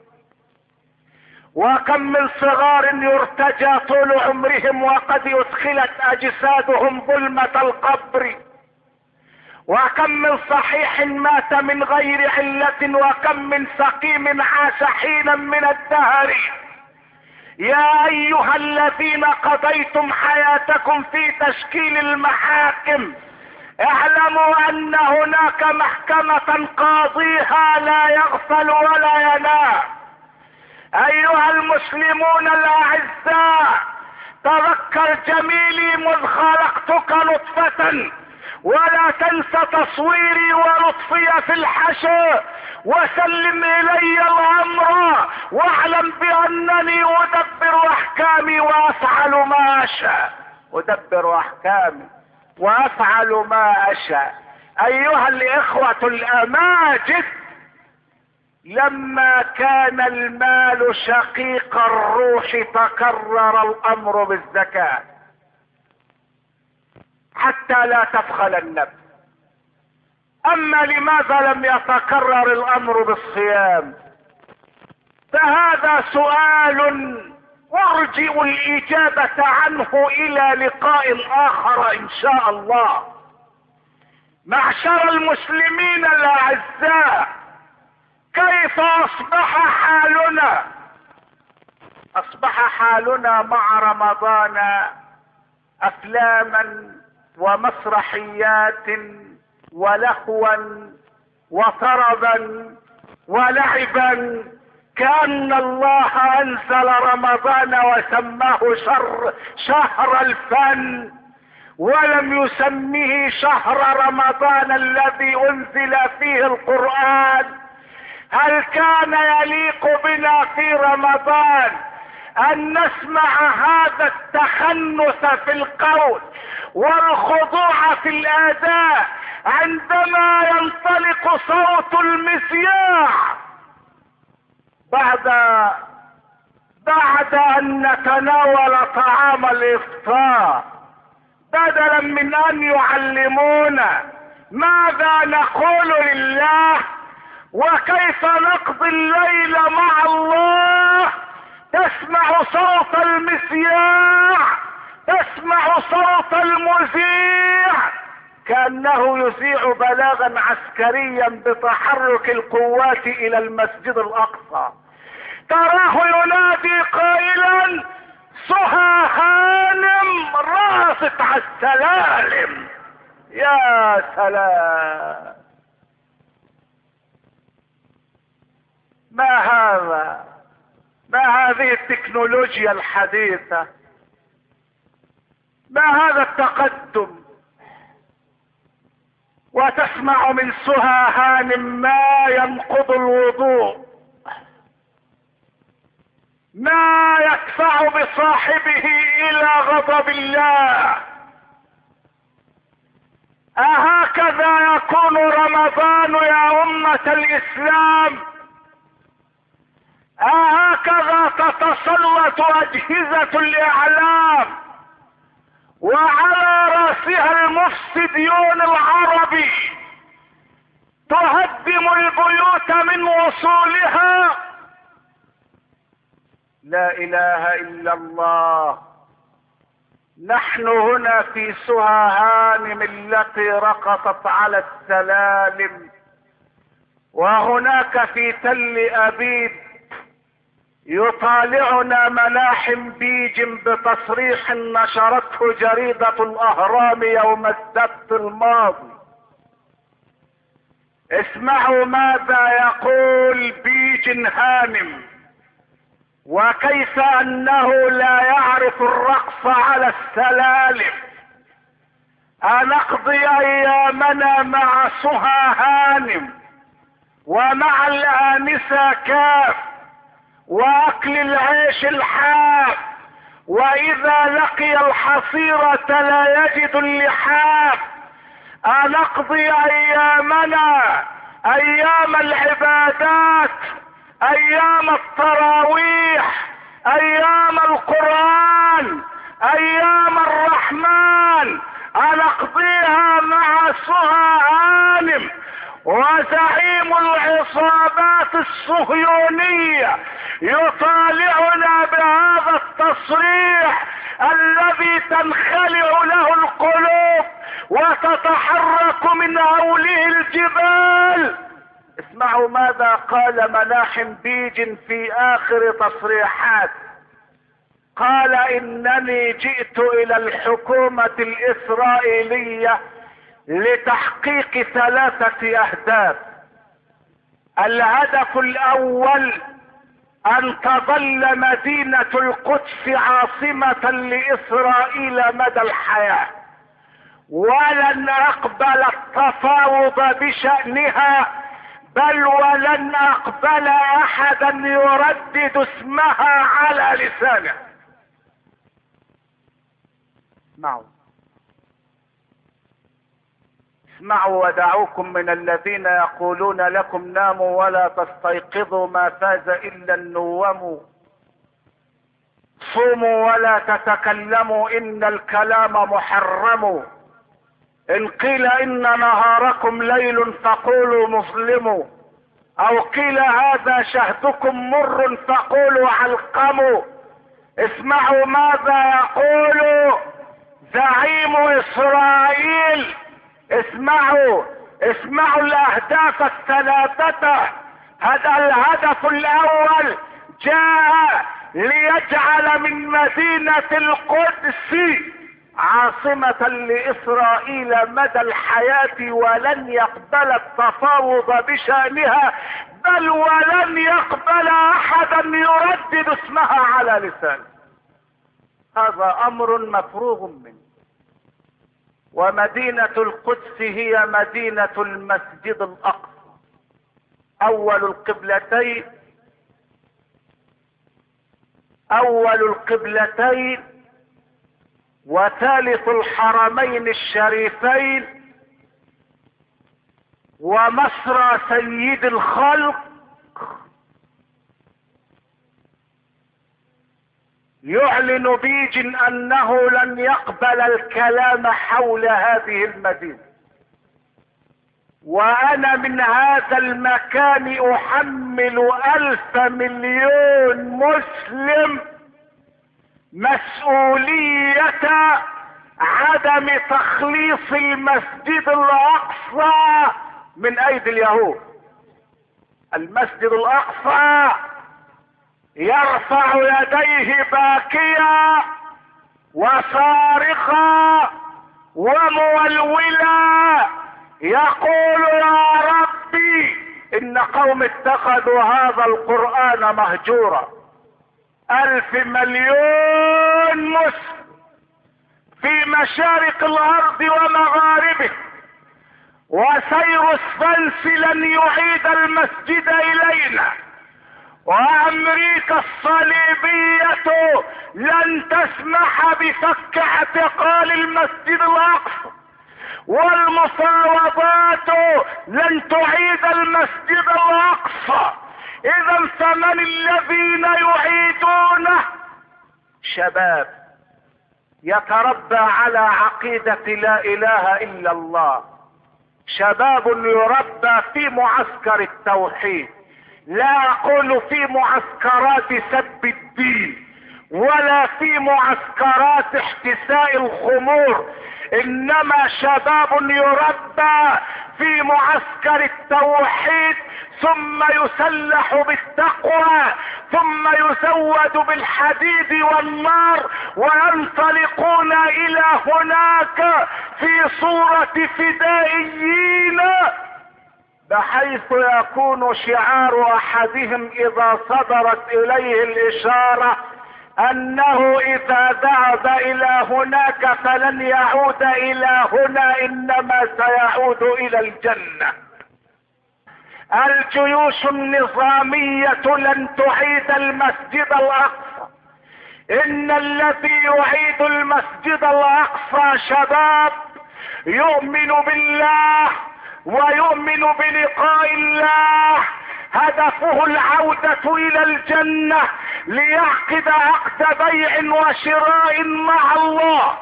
وكم من صغار يرتجى طول عمرهم وقد أدخلت أجسادهم ظلمة القبر. وكم من صحيح مات من غير علة، وكم من سقيم عاش حينا من الدهر. يا أيها الذين قضيتم حياتكم في تشكيل المحاكم، اعلموا أن هناك محكمة قاضيها لا يغفل ولا ينام. أيها المسلمون الأعزاء، تذكر جميلي مذ خلقتك نطفة، ولا تنس تصويري ولطفي في الحشر، وسلم إلي الأمر واعلم بأنني أدبر أحكامي وأفعل ما أشاء. أدبر أحكامي وأفعل ما أشاء. أيها الإخوة الأماجد، لما كان المال شقيق الروح تكرر الأمر بالزكاة حتى لا تبخل النفس. أما لماذا لم يتكرر الأمر بالصيام؟ فهذا سؤال أرجئ الإجابة عنه إلى لقاء آخر إن شاء الله. معشر المسلمين الأعزاء، كيف أصبح حالنا؟ أصبح حالنا مع رمضان أفلاما ومسرحيات ولهوا وطربا ولعبا، كأن الله أنزل رمضان وسماه شر شهر الفن، ولم يسميه شهر رمضان الذي أنزل فيه القرآن. هل كان يليق بنا في رمضان أن نسمع هذا التخنث في القول والخضوع في الأداء عندما ينطلق صوت المذياع بعد بعد أن نتناول طعام الإفطار، بدلا من أن يعلمونا ماذا نقول لله وكيف نقضي الليل مع الله؟ تسمع صوت المذياع، تسمع صوت المذيع كأنه يذيع بلاغا عسكريا بتحرك القوات إلى المسجد الأقصى. تراه ينادي قائلا: سهى هانم راست على السلالم. يا سلام، ما هذا؟ ما هذه التكنولوجيا الحديثة؟ ما هذا التقدم؟ وتسمع من سهى هانم ما ينقض الوضوء، ما يدفع بصاحبه الى غضب الله. أهكذا يكون رمضان يا أمة الإسلام؟ أهكذا تتسلط أجهزة الإعلام وعلى راسها المفسديون العربي تهدم البيوت من وصولها. لا اله الا الله. نحن هنا في سهى هانم التي رقصت على السلالم، وهناك في تل ابيب يطالعنا ملاحم بيج بتصريح نشرته جريدة الاهرام يوم السبت الماضي. اسمعوا ماذا يقول بيج هانم، وكيف انه لا يعرف الرقص على السلالم. أنقضي ايامنا مع سهى هانم ومع الآنسة كاف واكل العيش الحاف، واذا لقي الحصيرة لا يجد اللحاف. أنقضي ايامنا ايام العبادات، ايام التراويح، ايام القرآن، ايام الرحمن. أنقضيها مع سهى هانم وزعيم العصابات الصهيونية يطالعنا بهذا التصريح الذي تنخلع له القلوب وتتحرك من هوله الجبال. اسمعوا ماذا قال ملاحم بيج في اخر تصريحات. قال انني جئت الى الحكومة الاسرائيلية لتحقيق ثلاثة اهداف. الهدف الاول ان تظل مدينة القدس عاصمة لاسرائيل مدى الحياة، ولن اقبل التفاوض بشأنها، بل ولن اقبل احدا يردد اسمها على لسانه. اسمعوا اسمعوا ودعوكم من الذين يقولون لكم ناموا ولا تستيقظوا ما فاز الا النوم. صوموا ولا تتكلموا ان الكلام محرم. ان قيل ان نهاركم ليل فقولوا مظلم، او قيل هذا شهدكم مر فقولوا علقم. اسمعوا ماذا يقول زعيم اسرائيل. اسمعوا اسمعوا الاهداف الثلاثة. هذا الهدف الاول جاء ليجعل من مدينة القدس عاصمة لاسرائيل مدى الحياة، ولن يقبل التفاوض بشأنها، بل ولن يقبل احدا يردد اسمها على لسانه. هذا امر مفروغ منه. ومدينة القدس هي مدينة المسجد الاقصى، اول القبلتين اول القبلتين وثالث الحرمين الشريفين، ومصرى سيد الخلق. يعلن بيج انه لن يقبل الكلام حول هذه المدينة، وانا من هذا المكان احمل الف مليون مسلم مسؤولية عدم تخليص المسجد الاقصى من ايدي اليهود. المسجد الاقصى يرفع يديه باكيا وصارخا ومولولا يقول يا ربي ان قوم اتخذوا هذا القرآن مهجورا. الف مليون مسلم في مشارق الارض ومغاربه، وسير السلس لن يعيد المسجد الينا، وامريكا الصليبية لن تسمح بفك اعتقال المسجد الاقصى، والمفاوضات لن تعيد المسجد الاقصى. اذا فمن الذين يعيدونه؟ شباب يتربى على عقيدة لا اله الا الله، شباب يربى في معسكر التوحيد، لا اقول في معسكرات سب الدين ولا في معسكرات احتساء الخمور، انما شباب يربى في معسكر التوحيد، ثم يسلح بالتقوى، ثم يزود بالحديد والنار، وينطلقون الى هناك في صورة فدائيين، بحيث يكون شعار احدهم اذا صدرت اليه الاشارة انه اذا ذهب الى هناك فلن يعود الى هنا، انما سيعود الى الجنة. الجيوش النظامية لن تعيد المسجد الاقصى، ان الذي يعيد المسجد الاقصى شباب يؤمن بالله ويؤمن بلقاء الله، هدفه العودة الى الجنة ليعقد عقد بيع وشراء مع الله،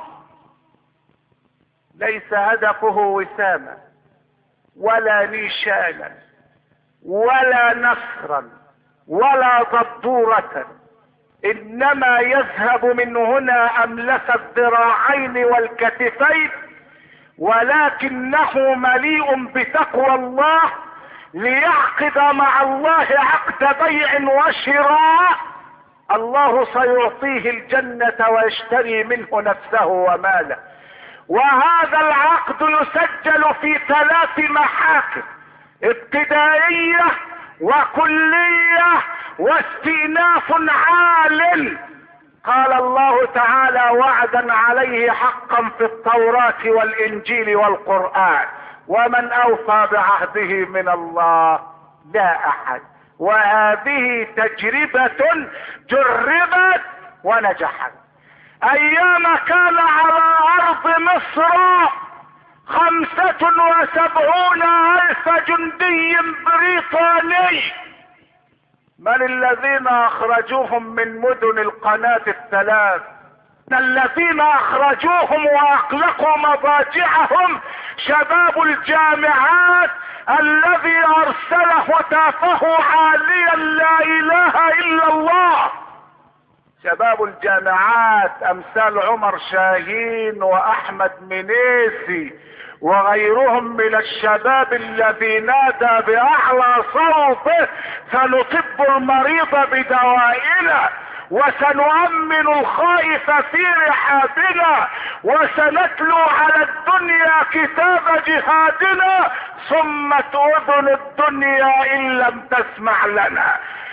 ليس هدفه وسامة ولا نيشانا ولا نصرا ولا ضبورة، انما يذهب من هنا املس الذراعين والكتفين، ولكنه مليء بتقوى الله ليعقد مع الله عقد بيع وشراء، الله سيعطيه الجنة ويشتري منه نفسه وماله. وهذا العقد يسجل في ثلاث محاكم: ابتدائية وكلية واستئناف عال. قال الله تعالى: وعدا عليه حقا في التوراة والانجيل والقرآن، ومن اوفى بعهده من الله لا احد. وهذه تجربة جربت ونجحت. ايام كان على ارض مصر خمسة وسبعون الف جندي بريطاني، من الذين اخرجوهم من مدن القناة الثلاث؟ الذين اخرجوهم واقلقوا مضاجعهم شباب الجامعات الذي ارسله هتافه عاليا لا اله الا الله. شباب الجامعات امثال عمر شاهين واحمد منيسي وغيرهم من الشباب الذي نادى باعلى صوته: سنطب المريض بدوائنا، وسنؤمن الخائف في رحابنا، وسنتلو على الدنيا كتاب جهادنا، صمت اذن الدنيا ان لم تسمع لنا.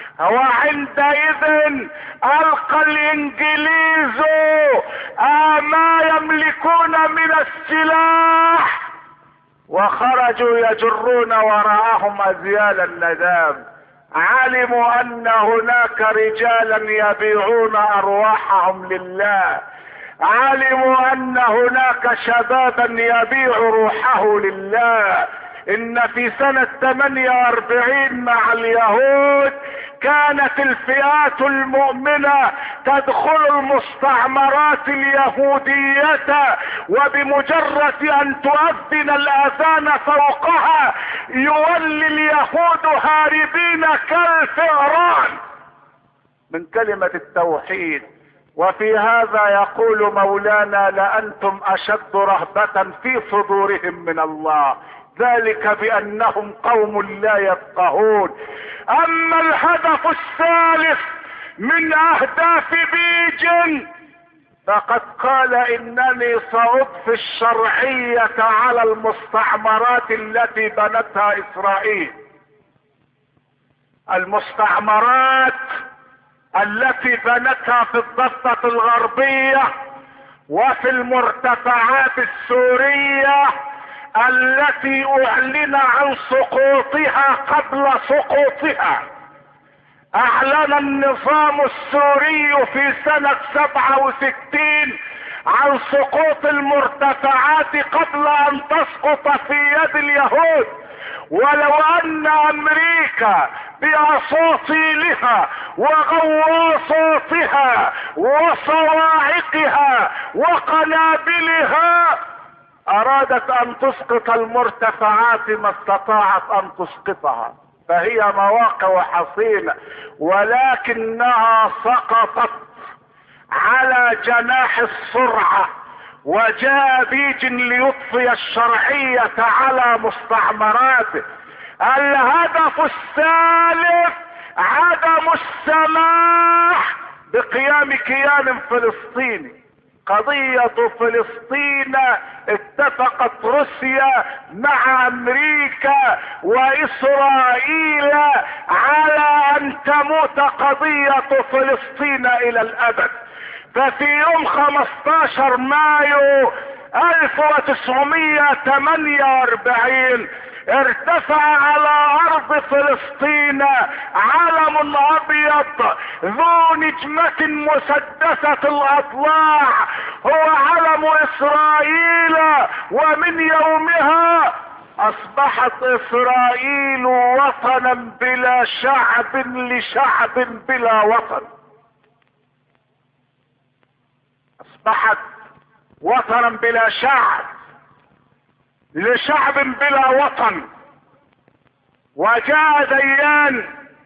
وعندئذ القى الانجليز ما يملكون من السلاح وخرجوا يجرون وراءهم ازيال الندام. علموا ان هناك رجالا يبيعون ارواحهم لله، علموا ان هناك شبابا يبيع روحه لله. ان في سنة ثمانية واربعين مع اليهود كانت الفئات المؤمنة تدخل المستعمرات اليهودية، وبمجرد ان تؤذن الاذان فوقها يولي اليهود هاربين كالفئران من كلمة التوحيد. وفي هذا يقول مولانا: لأنتم اشد رهبة في صدورهم من الله، ذلك بانهم قوم لا يفقهون. اما الهدف الثالث من اهداف بيجن فقد قال: انني ساضفي الشرعية على المستعمرات التي بنتها اسرائيل. المستعمرات التي بنتها في الضفة الغربية وفي المرتفعات السورية التي اعلن عن سقوطها قبل سقوطها. اعلن النظام السوري في سنة سبعة وستين عن سقوط المرتفعات قبل ان تسقط في يد اليهود. ولو ان امريكا بأساطيلها وغواصاتها وصواعقها وقنابلها ارادت ان تسقط المرتفعات ما استطاعت ان تسقطها، فهي مواقع حصينة، ولكنها سقطت على جناح السرعة، وجاء بيج ليطفي الشرعية على مستعمراته. الهدف الثالث عدم السماح بقيام كيان فلسطيني. قضية فلسطين اتفقت روسيا مع امريكا واسرائيل على ان تموت قضية فلسطين الى الابد. ففي يوم خمستاشر مايو الف وتسعمائة وثمانية واربعين ارتفع على ارض فلسطين علم ابيض ذو نجمة مسدسة الاضلاع، هو علم اسرائيل، ومن يومها اصبحت اسرائيل وطنا بلا شعب لشعب بلا وطن. اصبحت وطنا بلا شعب لشعب بلا وطن. وجاء ديان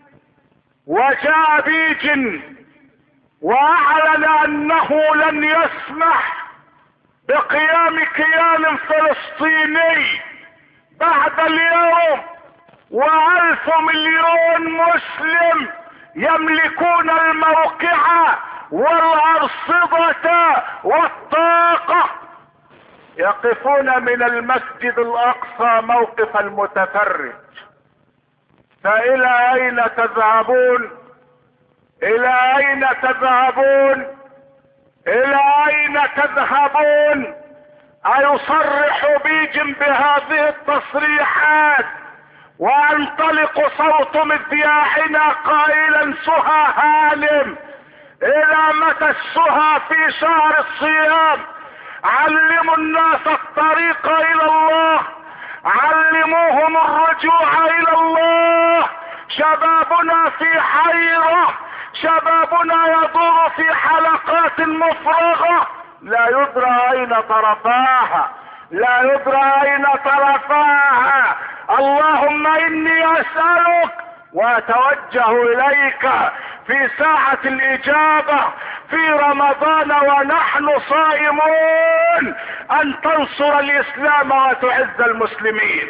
وجاء بيج واعلن انه لن يسمح بقيام كيان فلسطيني بعد اليوم، والف مليون مسلم يملكون الموقع والارصدة والطاقة يقفون من المسجد الاقصى موقف المتفرج. فالى اين تذهبون؟ الى اين تذهبون؟ الى اين تذهبون؟ ايصرح بيج بهذه التصريحات وينطلق صوت مذياعنا قائلا سهى هانم؟ الى متى السهى في شهر الصيام؟ علموا الناس الطريق الى الله، علموهم الرجوع الى الله. شبابنا في حيرة، شبابنا يدور في حلقات مفرغة لا يدرى اين طرفاها، لا يدرى اين طرفاها. اللهم اني اسألك واتوجه اليك في ساعة الاجابة في رمضان ونحن صائمون ان تنصر الاسلام وتعز المسلمين.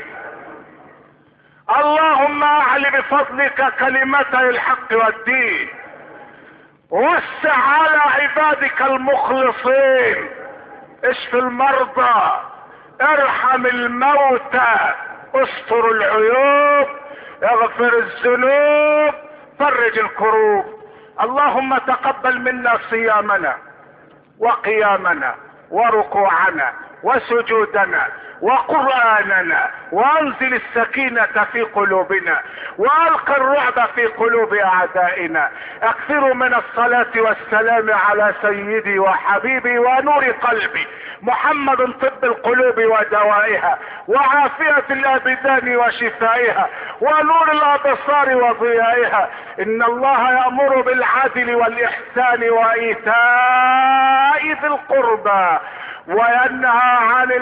اللهم اعل بفضلك كلمتي الحق والدين، وسع على عبادك المخلصين، اشف المرضى، ارحم الموتى، استر العيوب، اغفر الذنوب، فرج الكروب. اللهم تقبل منا صيامنا وقيامنا وركوعنا وسجودنا وقرآننا، وانزل السكينة في قلوبنا، والق الرعب في قلوب اعدائنا. اكثروا من الصلاة والسلام على سيدي وحبيبي ونور قلبي محمد، طب القلوب ودوائها، وعافية الابدان وشفائها، ونور الابصار وضيائها. ان الله يأمر بالعدل والاحسان وايتاء ذي القربى، وينهى عن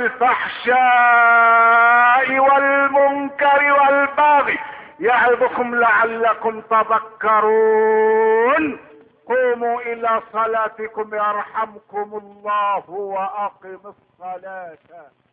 الفحشاء والمنكر والبغي، يعظكم لعلكم تذكرون. قوموا الى صلاتكم يرحمكم الله، واقم الصلاة.